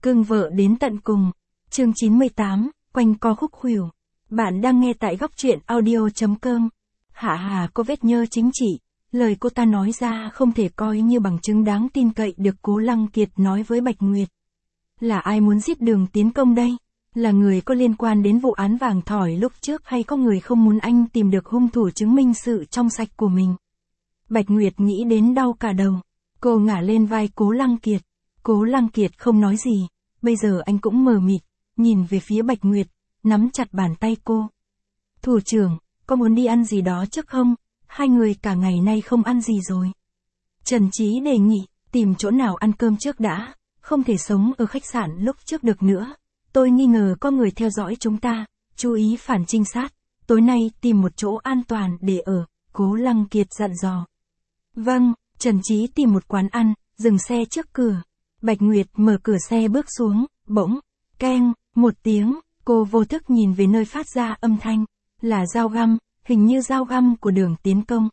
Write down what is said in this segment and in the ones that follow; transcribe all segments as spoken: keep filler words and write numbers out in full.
Cưng vợ đến tận cùng. Chương chín mươi tám, quanh co khúc khuỷu. Bạn đang nghe tại góc truyện audio chấm com. Hạ Hà có vết nhơ chính trị. Lời cô ta nói ra không thể coi như bằng chứng đáng tin cậy được Cố Lăng Kiệt nói với Bạch Nguyệt. Là ai muốn giết Đường Tiến Công đây? Là người có liên quan đến vụ án vàng thỏi lúc trước hay có người không muốn anh tìm được hung thủ chứng minh sự trong sạch của mình? Bạch Nguyệt nghĩ đến đau cả đầu. Cô ngả lên vai Cố Lăng Kiệt. Cố Lăng Kiệt không nói gì. Bây giờ anh cũng mờ mịt, nhìn về phía Bạch Nguyệt, nắm chặt bàn tay cô. Thủ trưởng, có muốn đi ăn gì đó trước không? Hai người cả ngày nay không ăn gì rồi. Trần Chí đề nghị, tìm chỗ nào ăn cơm trước đã, không thể sống ở khách sạn lúc trước được nữa. Tôi nghi ngờ có người theo dõi chúng ta, chú ý phản trinh sát, tối nay tìm một chỗ an toàn để ở, Cố Lăng Kiệt dặn dò. Vâng, Trần Chí tìm một quán ăn, dừng xe trước cửa. Bạch Nguyệt mở cửa xe bước xuống, bỗng, keng, một tiếng, cô vô thức nhìn về nơi phát ra âm thanh, là dao găm, hình như dao găm của Đường Tiến Công.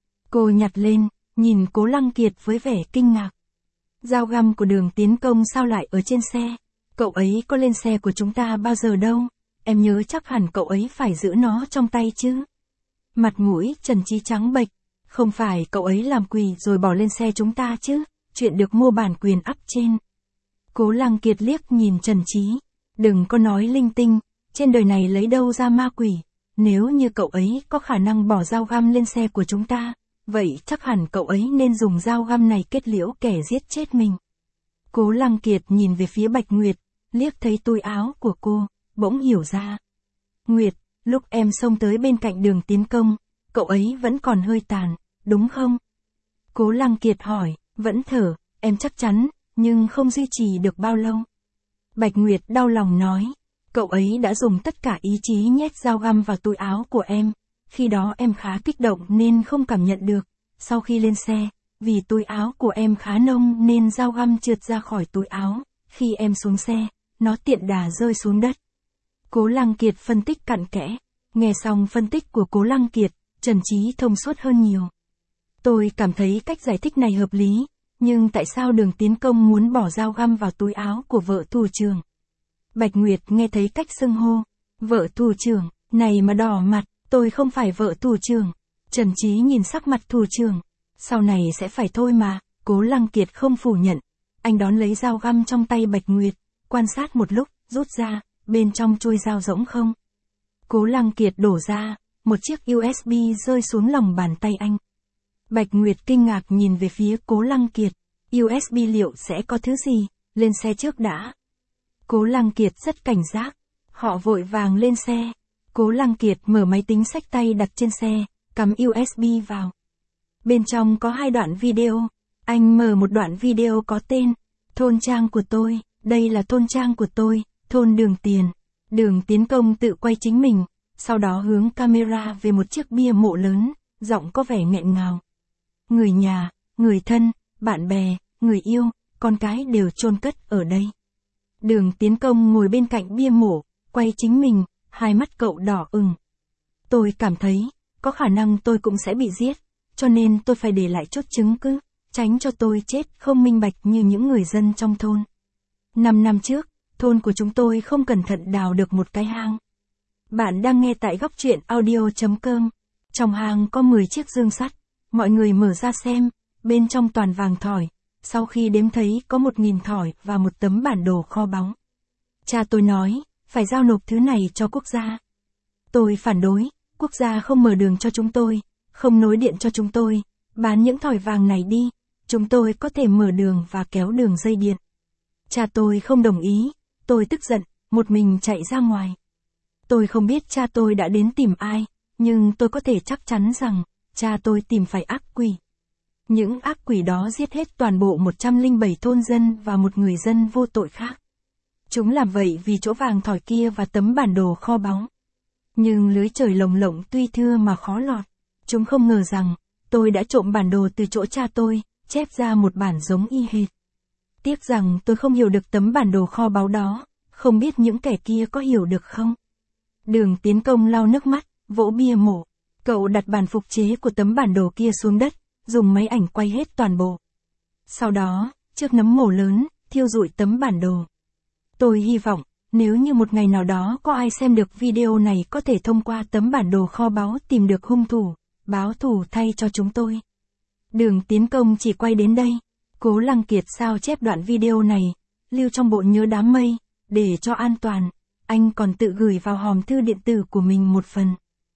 Cô nhặt lên, nhìn Cố Lăng Kiệt với vẻ kinh ngạc. Dao găm của Đường Tiến Công sao lại ở trên xe? Cậu ấy có lên xe của chúng ta bao giờ đâu, em nhớ chắc hẳn cậu ấy phải giữ nó trong tay chứ. Mặt mũi Trần Chí trắng bệch, không phải cậu ấy làm quỳ rồi bỏ lên xe chúng ta chứ, chuyện được mua bản quyền up trên. Cố Lăng Kiệt liếc nhìn Trần Chí, đừng có nói linh tinh, trên đời này lấy đâu ra ma quỷ, nếu như cậu ấy có khả năng bỏ dao găm lên xe của chúng ta, vậy chắc hẳn cậu ấy nên dùng dao găm này kết liễu kẻ giết chết mình. Cố Lăng Kiệt nhìn về phía Bạch Nguyệt, liếc thấy túi áo của cô, bỗng hiểu ra. Nguyệt, lúc em xông tới bên cạnh Đường Tiến Công, cậu ấy vẫn còn hơi tàn, đúng không? Cố Lăng Kiệt hỏi, vẫn thở, em chắc chắn, nhưng không duy trì được bao lâu. Bạch Nguyệt đau lòng nói, cậu ấy đã dùng tất cả ý chí nhét dao găm vào túi áo của em, khi đó em khá kích động nên không cảm nhận được, sau khi lên xe, vì túi áo của em khá nông nên dao găm trượt ra khỏi túi áo, khi em xuống xe, nó tiện đà rơi xuống đất. Cố Lăng Kiệt phân tích cặn kẽ, nghe xong phân tích của Cố Lăng Kiệt, Trần Chí thông suốt hơn nhiều. Tôi cảm thấy cách giải thích này hợp lý, nhưng tại sao Đường Tiến Công muốn bỏ dao găm vào túi áo của vợ thủ trưởng? Bạch Nguyệt nghe thấy cách xưng hô, vợ thủ trưởng, này mà đỏ mặt, tôi không phải vợ thủ trưởng. Trần Chí nhìn sắc mặt thủ trưởng, sau này sẽ phải thôi mà. Cố Lăng Kiệt không phủ nhận, anh đón lấy dao găm trong tay Bạch Nguyệt, quan sát một lúc, rút ra, bên trong chuôi dao rỗng không. Cố Lăng Kiệt đổ ra, một chiếc u ét bê rơi xuống lòng bàn tay anh. Bạch Nguyệt kinh ngạc nhìn về phía Cố Lăng Kiệt, u ét bê liệu sẽ có thứ gì, lên xe trước đã. Cố Lăng Kiệt rất cảnh giác, họ vội vàng lên xe. Cố Lăng Kiệt mở máy tính xách tay đặt trên xe, cắm u ét bê vào. Bên trong có hai đoạn video, anh mở một đoạn video có tên, thôn trang của tôi, đây là thôn trang của tôi, thôn Đường Tiền. Đường Tiến Công tự quay chính mình, sau đó hướng camera về một chiếc bia mộ lớn, giọng có vẻ nghẹn ngào. Người nhà, người thân, bạn bè, người yêu, con cái đều chôn cất ở đây. Đường Tiến Công ngồi bên cạnh bia mộ, quay chính mình, hai mắt cậu đỏ ửng. Tôi cảm thấy, có khả năng tôi cũng sẽ bị giết, cho nên tôi phải để lại chút chứng cứ, tránh cho tôi chết không minh bạch như những người dân trong thôn. Năm năm trước, thôn của chúng tôi không cẩn thận đào được một cái hang. Bạn đang nghe tại góc truyện audio chấm com. Trong hang có mười chiếc dương sắt, mọi người mở ra xem, bên trong toàn vàng thỏi. Sau khi đếm thấy có một nghìn thỏi và một tấm bản đồ kho báu. Cha tôi nói, phải giao nộp thứ này cho quốc gia. Tôi phản đối, quốc gia không mở đường cho chúng tôi, không nối điện cho chúng tôi, bán những thỏi vàng này đi, chúng tôi có thể mở đường và kéo đường dây điện. Cha tôi không đồng ý, tôi tức giận, một mình chạy ra ngoài. Tôi không biết cha tôi đã đến tìm ai, nhưng tôi có thể chắc chắn rằng, cha tôi tìm phải ác quỷ. Những ác quỷ đó giết hết toàn bộ một trăm lẻ bảy thôn dân và một người dân vô tội khác. Chúng làm vậy vì chỗ vàng thỏi kia và tấm bản đồ kho báu. Nhưng lưới trời lồng lộng tuy thưa mà khó lọt. Chúng không ngờ rằng, tôi đã trộm bản đồ từ chỗ cha tôi, chép ra một bản giống y hệt. Tiếc rằng tôi không hiểu được tấm bản đồ kho báu đó, không biết những kẻ kia có hiểu được không. Đường Tiến Công lau nước mắt, vỗ bia mộ. Cậu đặt bản phục chế của tấm bản đồ kia xuống đất, dùng máy ảnh quay hết toàn bộ. Sau đó, chiếc nấm mồ lớn, thiêu rụi tấm bản đồ. Tôi hy vọng, nếu như một ngày nào đó có ai xem được video này có thể thông qua tấm bản đồ kho báu tìm được hung thủ, báo thù thay cho chúng tôi. Đường Tiến Công chỉ quay đến đây. Cố Lăng Kiệt sao chép đoạn video này, lưu trong bộ nhớ đám mây, để cho an toàn, anh còn tự gửi vào hòm thư điện tử của mình một phần.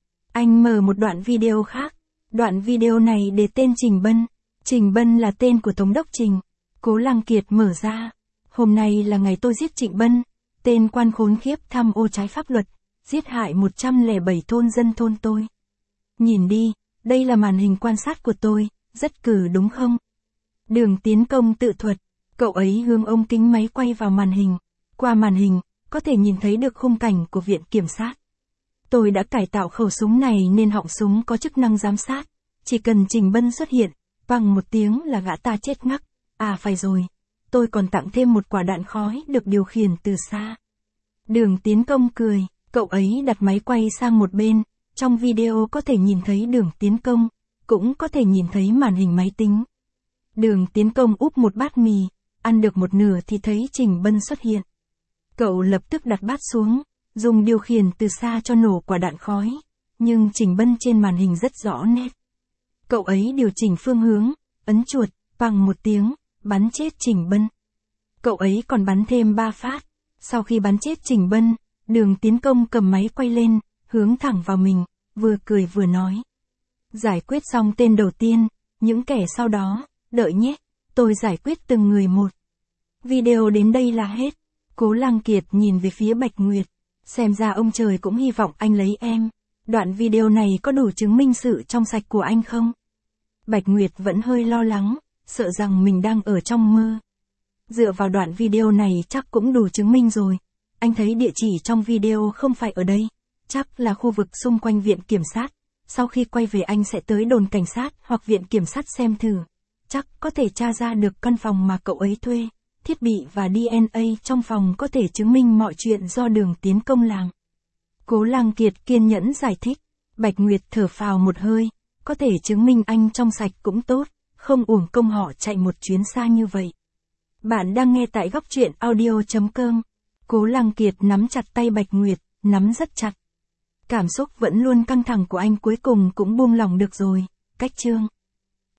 Anh mở một đoạn video khác, đoạn video này để tên Trình Bân. Trình Bân là tên của Thống đốc Trình. Cố Lăng Kiệt mở ra. Hôm nay là ngày tôi giết Trịnh Bân, tên quan khốn khiếp tham ô trái pháp luật, giết hại một trăm lẻ bảy thôn dân thôn tôi. Nhìn đi, đây là màn hình quan sát của tôi, rất cử đúng không? Đường Tiến Công tự thuật, cậu ấy hướng ống kính máy quay vào màn hình. Qua màn hình, có thể nhìn thấy được khung cảnh của viện kiểm sát. Tôi đã cải tạo khẩu súng này nên họng súng có chức năng giám sát. Chỉ cần Trình Bân xuất hiện, bằng một tiếng là gã ta chết ngắc. À phải rồi, tôi còn tặng thêm một quả đạn khói được điều khiển từ xa. Đường Tiến Công cười, cậu ấy đặt máy quay sang một bên. Trong video có thể nhìn thấy Đường Tiến Công, cũng có thể nhìn thấy màn hình máy tính. Đường Tiến Công úp một bát mì, ăn được một nửa thì thấy Trình Bân xuất hiện. Cậu lập tức đặt bát xuống, dùng điều khiển từ xa cho nổ quả đạn khói, nhưng Trình Bân trên màn hình rất rõ nét. Cậu ấy điều chỉnh phương hướng, ấn chuột, bằng một tiếng, bắn chết Trình Bân. Cậu ấy còn bắn thêm ba phát. Sau khi bắn chết Trình Bân, Đường Tiến Công cầm máy quay lên, hướng thẳng vào mình, vừa cười vừa nói. Giải quyết xong tên đầu tiên, những kẻ sau đó, đợi nhé, tôi giải quyết từng người một. Video đến đây là hết. Cố Lăng Kiệt nhìn về phía Bạch Nguyệt. Xem ra ông trời cũng hy vọng anh lấy em. Đoạn video này có đủ chứng minh sự trong sạch của anh không? Bạch Nguyệt vẫn hơi lo lắng, sợ rằng mình đang ở trong mơ. Dựa vào đoạn video này chắc cũng đủ chứng minh rồi. Anh thấy địa chỉ trong video không phải ở đây. Chắc là khu vực xung quanh viện kiểm sát. Sau khi quay về anh sẽ tới đồn cảnh sát hoặc viện kiểm sát xem thử. Chắc có thể tra ra được căn phòng mà cậu ấy thuê. Thiết bị và đê en a trong phòng có thể chứng minh mọi chuyện do Đường Tiến Công làm. Cố Lăng Kiệt kiên nhẫn giải thích. Bạch Nguyệt thở phào một hơi. Có thể chứng minh anh trong sạch cũng tốt. Không uổng công họ chạy một chuyến xa như vậy. Bạn đang nghe tại góc truyện audio.com. Cố Lăng Kiệt nắm chặt tay Bạch Nguyệt, nắm rất chặt. Cảm xúc vẫn luôn căng thẳng của anh cuối cùng cũng buông lỏng được rồi. Cách chương